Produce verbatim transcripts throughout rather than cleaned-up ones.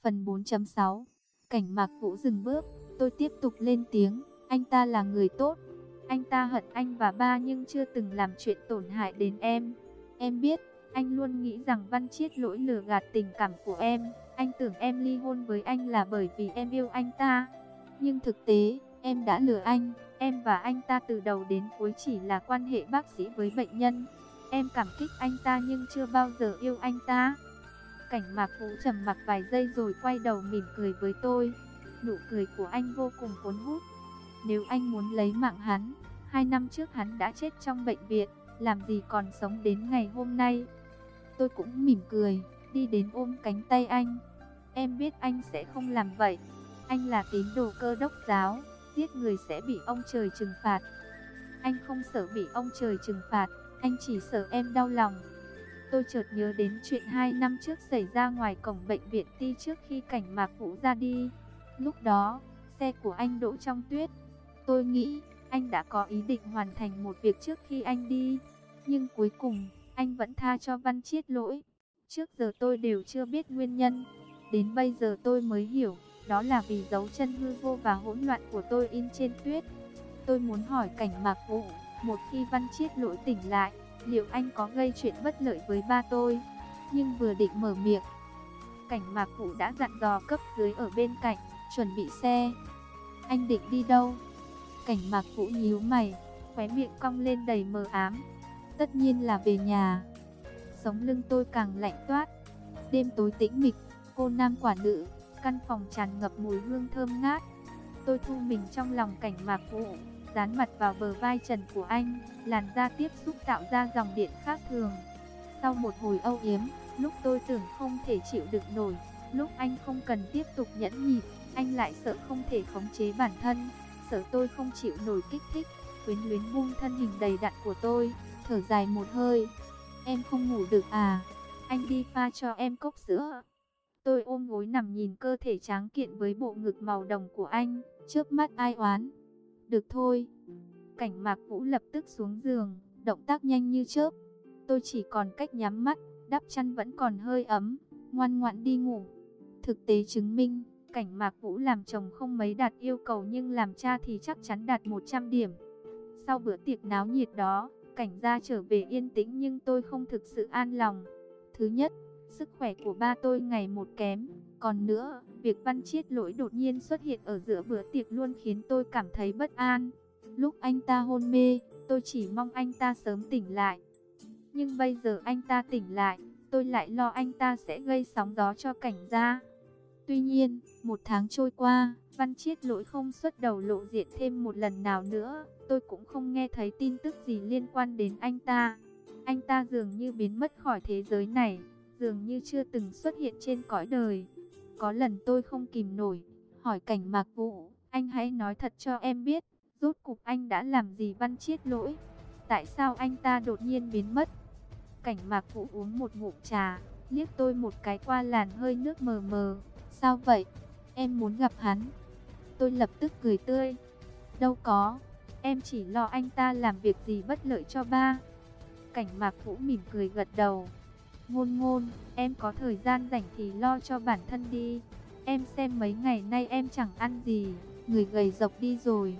Phần bốn chấm sáu. Cảnh Mạc Vũ dừng bước, tôi tiếp tục lên tiếng, anh ta là người tốt. Anh ta hận anh và ba nhưng chưa từng làm chuyện tổn hại đến em. Em biết, anh luôn nghĩ rằng Văn Chiết Lỗi lừa gạt tình cảm của em. Anh tưởng em ly hôn với anh là bởi vì em yêu anh ta. Nhưng thực tế, em đã lừa anh. Em và anh ta từ đầu đến cuối chỉ là quan hệ bác sĩ với bệnh nhân. Em cảm kích anh ta nhưng chưa bao giờ yêu anh ta. Cảnh Mạc Vũ trầm mặc vài giây rồi quay đầu mỉm cười với tôi. Nụ cười của anh vô cùng cuốn hút. Nếu anh muốn lấy mạng hắn, hai năm trước hắn đã chết trong bệnh viện, làm gì còn sống đến ngày hôm nay. Tôi cũng mỉm cười, đi đến ôm cánh tay anh. Em biết anh sẽ không làm vậy. Anh là tín đồ Cơ Đốc giáo, giết người sẽ bị ông trời trừng phạt. Anh không sợ bị ông trời trừng phạt, anh chỉ sợ em đau lòng. Tôi chợt nhớ đến chuyện hai năm trước xảy ra ngoài cổng bệnh viện Ti trước khi Cảnh Mạc Vũ ra đi. Lúc đó, xe của anh đỗ trong tuyết. Tôi nghĩ, anh đã có ý định hoàn thành một việc trước khi anh đi. Nhưng cuối cùng, anh vẫn tha cho Văn Chiết Lỗi. Trước giờ tôi đều chưa biết nguyên nhân. Đến bây giờ tôi mới hiểu, đó là vì dấu chân hư vô và hỗn loạn của tôi in trên tuyết. Tôi muốn hỏi Cảnh Mạc Vũ, một khi Văn Chiết Lỗi tỉnh lại, liệu anh có gây chuyện bất lợi với ba tôi? Nhưng vừa định mở miệng, Cảnh Mạc Vũ đã dặn dò cấp dưới ở bên cạnh, chuẩn bị xe. Anh định đi đâu? Cảnh Mạc Vũ nhíu mày, khóe miệng cong lên đầy mờ ám. Tất nhiên là về nhà. Sống lưng tôi càng lạnh toát. Đêm tối tĩnh mịch, cô nam quả nữ, căn phòng tràn ngập mùi hương thơm ngát. Tôi thu mình trong lòng Cảnh Mạc Vũ, dán mặt vào bờ vai trần của anh, làn da tiếp xúc tạo ra dòng điện khác thường. Sau một hồi âu yếm, lúc tôi tưởng không thể chịu đựng nổi, lúc anh không cần tiếp tục nhẫn nhịn, anh lại sợ không thể khống chế bản thân, sợ tôi không chịu nổi kích thích, quyến luyến buông thân hình đầy đặn của tôi, thở dài một hơi. Em không ngủ được à? Anh đi pha cho em cốc sữa. Tôi ôm gối nằm nhìn cơ thể tráng kiện với bộ ngực màu đồng của anh, chớp mắt ai oán. Được thôi. Cảnh Mạc Vũ lập tức xuống giường, động tác nhanh như chớp. Tôi chỉ còn cách nhắm mắt, đắp chăn vẫn còn hơi ấm, ngoan ngoãn đi ngủ. Thực tế chứng minh, Cảnh Mạc Vũ làm chồng không mấy đạt yêu cầu nhưng làm cha thì chắc chắn đạt một trăm điểm. Sau bữa tiệc náo nhiệt đó, Cảnh gia trở về yên tĩnh nhưng tôi không thực sự an lòng. Thứ nhất, sức khỏe của ba tôi ngày một kém. Còn nữa, việc Văn Chiết Lỗi đột nhiên xuất hiện ở giữa bữa tiệc luôn khiến tôi cảm thấy bất an. Lúc anh ta hôn mê, tôi chỉ mong anh ta sớm tỉnh lại. Nhưng bây giờ anh ta tỉnh lại, tôi lại lo anh ta sẽ gây sóng gió cho Cảnh gia. Tuy nhiên, một tháng trôi qua, Văn Chiết Lỗi không xuất đầu lộ diện thêm một lần nào nữa. Tôi cũng không nghe thấy tin tức gì liên quan đến anh ta. Anh ta dường như biến mất khỏi thế giới này, dường như chưa từng xuất hiện trên cõi đời. Có lần tôi không kìm nổi, hỏi Cảnh Mạc Vũ, anh hãy nói thật cho em biết, rốt cuộc anh đã làm gì Văn Chiết Lỗi? Tại sao anh ta đột nhiên biến mất? Cảnh Mạc Vũ uống một ngụm trà, liếc tôi một cái qua làn hơi nước mờ mờ. Sao vậy? Em muốn gặp hắn. Tôi lập tức cười tươi. Đâu có, em chỉ lo anh ta làm việc gì bất lợi cho ba. Cảnh Mạc Vũ mỉm cười gật đầu. Ngôn ngôn, em có thời gian rảnh thì lo cho bản thân đi. Em xem mấy ngày nay em chẳng ăn gì, người gầy rộc đi rồi.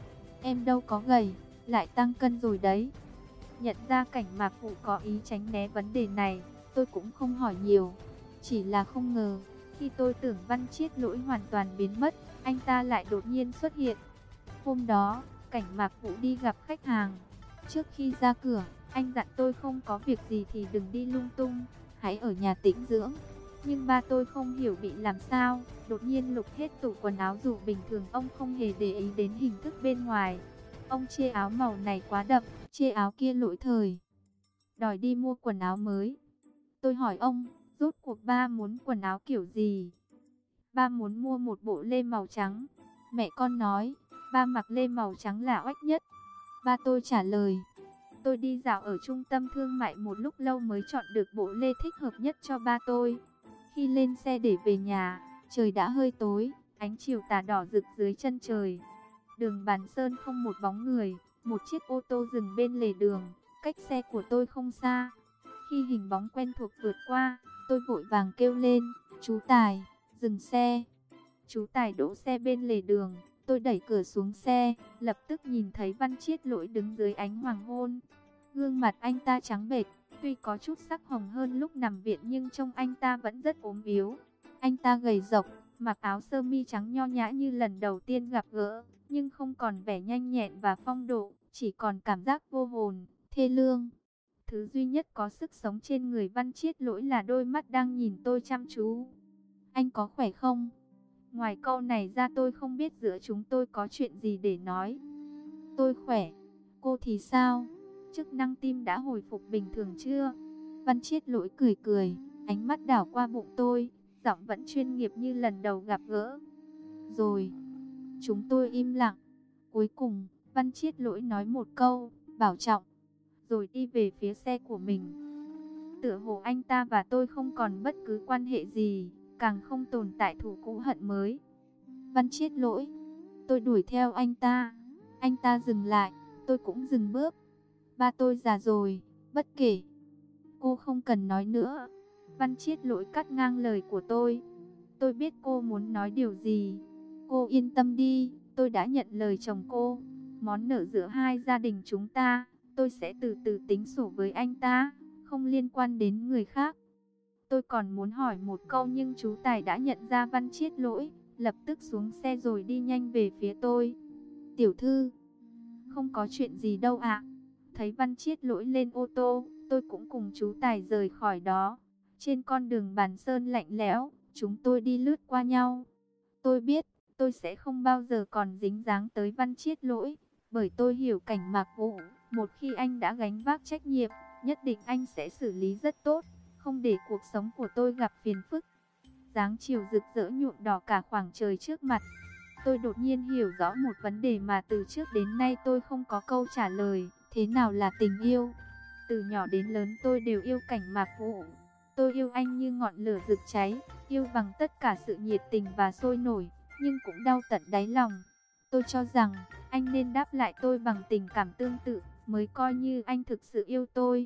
Em đâu có gầy, lại tăng cân rồi đấy. Nhận ra Cảnh Mạc Vũ có ý tránh né vấn đề này, tôi cũng không hỏi nhiều. Chỉ là không ngờ, khi tôi tưởng Văn Chiết Lỗi hoàn toàn biến mất, anh ta lại đột nhiên xuất hiện. Hôm đó, Cảnh Mạc Vũ đi gặp khách hàng. Trước khi ra cửa, anh dặn tôi không có việc gì thì đừng đi lung tung, hãy ở nhà tĩnh dưỡng. Nhưng ba tôi không hiểu bị làm sao, đột nhiên lục hết tủ quần áo dù bình thường ông không hề để ý đến hình thức bên ngoài. Ông chê áo màu này quá đậm, chê áo kia lỗi thời, đòi đi mua quần áo mới. Tôi hỏi ông, rốt cuộc ba muốn quần áo kiểu gì? Ba muốn mua một bộ lê màu trắng. Mẹ con nói, ba mặc lê màu trắng là oách nhất. Ba tôi trả lời, tôi đi dạo ở trung tâm thương mại một lúc lâu mới chọn được bộ lê thích hợp nhất cho ba tôi. Khi lên xe để về nhà, trời đã hơi tối, ánh chiều tà đỏ rực dưới chân trời. Đường Bàn Sơn không một bóng người, một chiếc ô tô dừng bên lề đường, cách xe của tôi không xa. Khi hình bóng quen thuộc vượt qua, tôi vội vàng kêu lên, chú Tài, dừng xe. Chú Tài đỗ xe bên lề đường, tôi đẩy cửa xuống xe, lập tức nhìn thấy Văn Chiết Lỗi đứng dưới ánh hoàng hôn. Gương mặt anh ta trắng bệch, tuy có chút sắc hồng hơn lúc nằm viện nhưng trông anh ta vẫn rất ốm yếu. Anh ta gầy rộc, mặc áo sơ mi trắng nho nhã như lần đầu tiên gặp gỡ, nhưng không còn vẻ nhanh nhẹn và phong độ, chỉ còn cảm giác vô hồn, thê lương. Thứ duy nhất có sức sống trên người Văn Chiết Lỗi là đôi mắt đang nhìn tôi chăm chú. Anh có khỏe không? Ngoài câu này ra tôi không biết giữa chúng tôi có chuyện gì để nói. Tôi khỏe. Cô thì sao? Chức năng tim đã hồi phục bình thường chưa? Văn Chiết Lỗi cười cười, ánh mắt đảo qua bụng tôi, giọng vẫn chuyên nghiệp như lần đầu gặp gỡ. Rồi. Chúng tôi im lặng. Cuối cùng, Văn Chiết Lỗi nói một câu, bảo trọng, rồi đi về phía xe của mình. Tựa hồ anh ta và tôi không còn bất cứ quan hệ gì, càng không tồn tại thù cũ hận mới. Văn Chiết Lỗi. Tôi đuổi theo anh ta. Anh ta dừng lại, tôi cũng dừng bước. Ba tôi già rồi, bất kể. Cô không cần nói nữa. Văn Chiết Lỗi cắt ngang lời của tôi. Tôi biết cô muốn nói điều gì. Cô yên tâm đi, tôi đã nhận lời chồng cô. Món nợ giữa hai gia đình chúng ta, tôi sẽ từ từ tính sổ với anh ta, không liên quan đến người khác. Tôi còn muốn hỏi một câu nhưng chú Tài đã nhận ra Văn Chiết Lỗi, lập tức xuống xe rồi đi nhanh về phía tôi. Tiểu thư, không có chuyện gì đâu ạ. Thấy Văn Chiết Lỗi lên ô tô, tôi cũng cùng chú Tài rời khỏi đó. Trên con đường Bàn Sơn lạnh lẽo, chúng tôi đi lướt qua nhau. Tôi biết, tôi sẽ không bao giờ còn dính dáng tới Văn Chiết Lỗi, bởi tôi hiểu Cảnh Mạc Vũ, một khi anh đã gánh vác trách nhiệm, nhất định anh sẽ xử lý rất tốt, không để cuộc sống của tôi gặp phiền phức. Dáng chiều rực rỡ nhuộm đỏ cả khoảng trời trước mặt. Tôi đột nhiên hiểu rõ một vấn đề mà từ trước đến nay tôi không có câu trả lời. Thế nào là tình yêu? Từ nhỏ đến lớn tôi đều yêu Cảnh Mạc Vũ. Tôi yêu anh như ngọn lửa rực cháy, yêu bằng tất cả sự nhiệt tình và sôi nổi, nhưng cũng đau tận đáy lòng. Tôi cho rằng, anh nên đáp lại tôi bằng tình cảm tương tự, mới coi như anh thực sự yêu tôi.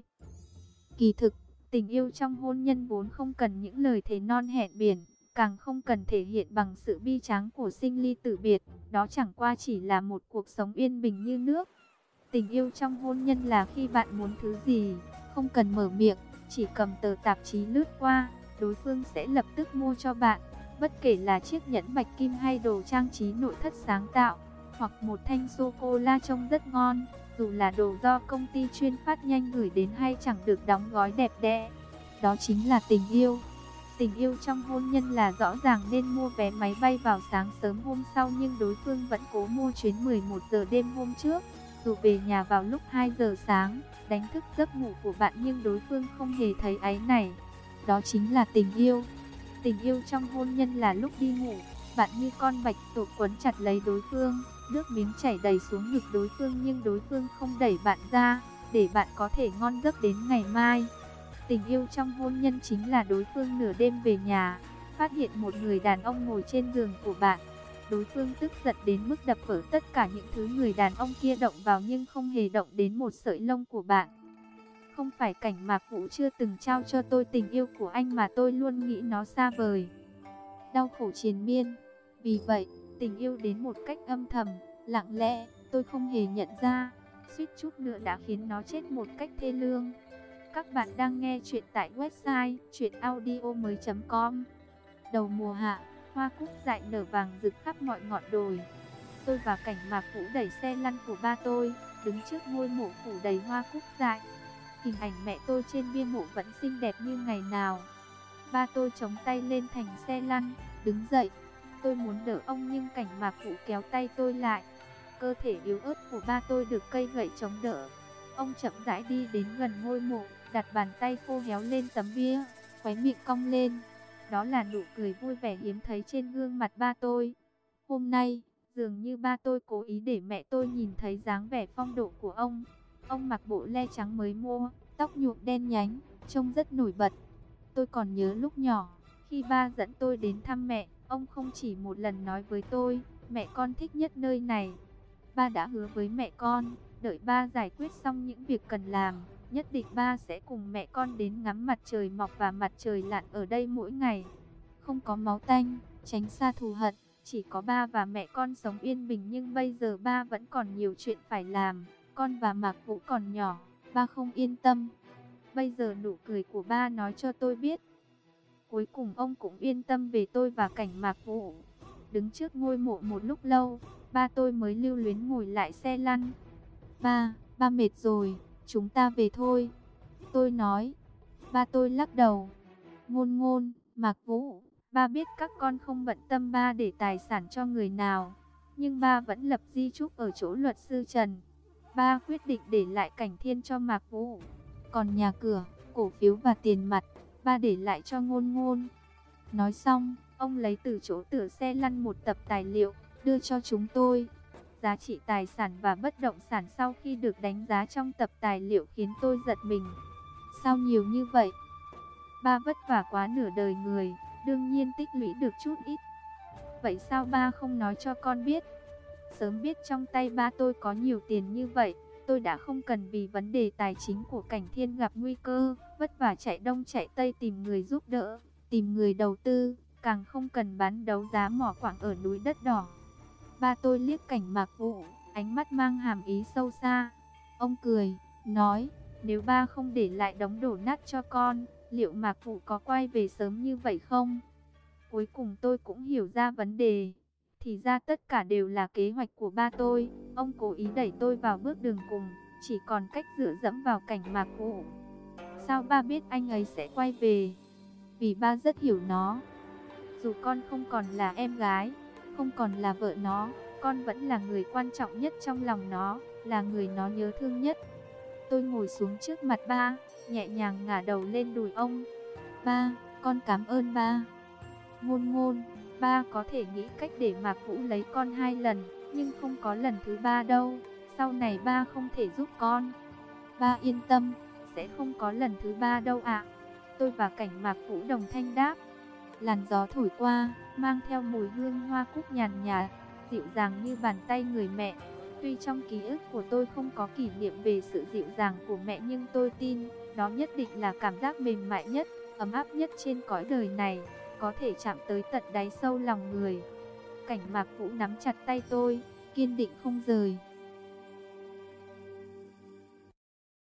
Kỳ thực, tình yêu trong hôn nhân vốn không cần những lời thề non hẹn biển, càng không cần thể hiện bằng sự bi tráng của sinh ly tử biệt, đó chẳng qua chỉ là một cuộc sống yên bình như nước. Tình yêu trong hôn nhân là khi bạn muốn thứ gì, không cần mở miệng, chỉ cầm tờ tạp chí lướt qua, đối phương sẽ lập tức mua cho bạn, bất kể là chiếc nhẫn bạch kim hay đồ trang trí nội thất sáng tạo, hoặc một thanh sô-cô-la trông rất ngon, dù là đồ do công ty chuyên phát nhanh gửi đến hay chẳng được đóng gói đẹp đẽ. Đó chính là tình yêu. Tình yêu trong hôn nhân là rõ ràng nên mua vé máy bay vào sáng sớm hôm sau nhưng đối phương vẫn cố mua chuyến mười một giờ đêm hôm trước. Dù về nhà vào lúc hai giờ sáng, đánh thức giấc ngủ của bạn nhưng đối phương không hề thấy áy náy. Đó chính là tình yêu. Tình yêu trong hôn nhân là lúc đi ngủ, bạn như con bạch tuộc quấn chặt lấy đối phương, nước miếng chảy đầy xuống ngực đối phương nhưng đối phương không đẩy bạn ra, để bạn có thể ngon giấc đến ngày mai. Tình yêu trong hôn nhân chính là đối phương nửa đêm về nhà, phát hiện một người đàn ông ngồi trên giường của bạn. Đối phương tức giận đến mức đập vỡ tất cả những thứ người đàn ông kia động vào nhưng không hề động đến một sợi lông của bạn. Không phải Cảnh Mạc Vũ chưa từng trao cho tôi tình yêu của anh mà tôi luôn nghĩ nó xa vời, đau khổ triền miên. Vì vậy, tình yêu đến một cách âm thầm, lặng lẽ, tôi không hề nhận ra, suýt chút nữa đã khiến nó chết một cách thê lương. Các bạn đang nghe chuyện tại website truyện audio mới chấm com. Đầu mùa hạ, hoa cúc dại nở vàng rực khắp mọi ngọn đồi. Tôi và Cảnh Mạc Vũ đẩy xe lăn của ba tôi, đứng trước ngôi mộ phủ đầy hoa cúc dại. Hình ảnh mẹ tôi trên bia mộ vẫn xinh đẹp như ngày nào. Ba tôi chống tay lên thành xe lăn, đứng dậy. Tôi muốn đỡ ông nhưng Cảnh Mạc Vũ kéo tay tôi lại. Cơ thể yếu ớt của ba tôi được cây gậy chống đỡ. Ông chậm rãi đi đến gần ngôi mộ, đặt bàn tay khô héo lên tấm bia, khóe miệng cong lên. Đó là nụ cười vui vẻ hiếm thấy trên gương mặt ba tôi. Hôm nay, dường như ba tôi cố ý để mẹ tôi nhìn thấy dáng vẻ phong độ của ông. Ông mặc bộ le trắng mới mua, tóc nhuộm đen nhánh, trông rất nổi bật. Tôi còn nhớ lúc nhỏ, khi ba dẫn tôi đến thăm mẹ, ông không chỉ một lần nói với tôi, mẹ con thích nhất nơi này. Ba đã hứa với mẹ con, đợi ba giải quyết xong những việc cần làm, nhất định ba sẽ cùng mẹ con đến ngắm mặt trời mọc và mặt trời lặn ở đây mỗi ngày. không có máu tanh, tránh xa thù hận. Chỉ có ba và mẹ con sống yên bình, nhưng bây giờ ba vẫn còn nhiều chuyện phải làm. Con và Mạc Vũ còn nhỏ, ba không yên tâm. Bây giờ nụ cười của ba nói cho tôi biết, cuối cùng ông cũng yên tâm về tôi và Cảnh Mạc Vũ. Đứng trước ngôi mộ một lúc lâu, ba tôi mới lưu luyến ngồi lại xe lăn. Ba, ba mệt rồi, chúng ta về thôi. Tôi nói. Ba tôi lắc đầu. Ngôn Ngôn, Mạc Vũ, ba biết các con không bận tâm ba để tài sản cho người nào, nhưng ba vẫn lập di chúc ở chỗ luật sư Trần. Ba quyết định để lại Cảnh Thiên cho Mạc Vũ, còn nhà cửa, cổ phiếu và tiền mặt, ba để lại cho Ngôn Ngôn. Nói xong, ông lấy từ chỗ tựa xe lăn một tập tài liệu, đưa cho chúng tôi. Giá trị tài sản và bất động sản sau khi được đánh giá trong tập tài liệu khiến tôi giật mình. Sao nhiều như vậy? Ba vất vả quá nửa đời người, đương nhiên tích lũy được chút ít. Vậy sao ba không nói cho con biết? Sớm biết trong tay ba tôi có nhiều tiền như vậy, tôi đã không cần vì vấn đề tài chính của Cảnh Thiên gặp nguy cơ, vất vả chạy đông chạy tây tìm người giúp đỡ, tìm người đầu tư, càng không cần bán đấu giá mỏ quặng ở núi đất đỏ. Ba tôi liếc Cảnh Mạc Vũ, ánh mắt mang hàm ý sâu xa. Ông cười, nói, nếu ba không để lại đống đổ nát cho con, liệu Mạc Vũ có quay về sớm như vậy không? Cuối cùng tôi cũng hiểu ra vấn đề. Thì ra tất cả đều là kế hoạch của ba tôi. Ông cố ý đẩy tôi vào bước đường cùng, chỉ còn cách dựa dẫm vào Cảnh Mạc Vũ. Sao ba biết anh ấy sẽ quay về? Vì ba rất hiểu nó. Dù con không còn là em gái, không còn là vợ nó, con vẫn là người quan trọng nhất trong lòng nó, là người nó nhớ thương nhất. Tôi ngồi xuống trước mặt ba, nhẹ nhàng ngả đầu lên đùi ông. Ba, con cảm ơn ba. Ngôn Ngôn, ba có thể nghĩ cách để Mạc Vũ lấy con hai lần, nhưng không có lần thứ ba đâu. Sau này ba không thể giúp con. Ba yên tâm, sẽ không có lần thứ ba đâu ạ. Tôi và Cảnh Mạc Vũ đồng thanh đáp. Làn gió thổi qua, mang theo mùi hương hoa cúc nhàn nhạt, dịu dàng như bàn tay người mẹ. Tuy trong ký ức của tôi không có kỷ niệm về sự dịu dàng của mẹ, nhưng tôi tin, đó nhất định là cảm giác mềm mại nhất, ấm áp nhất trên cõi đời này, có thể chạm tới tận đáy sâu lòng người. Cảnh Mạc Vũ nắm chặt tay tôi, kiên định không rời.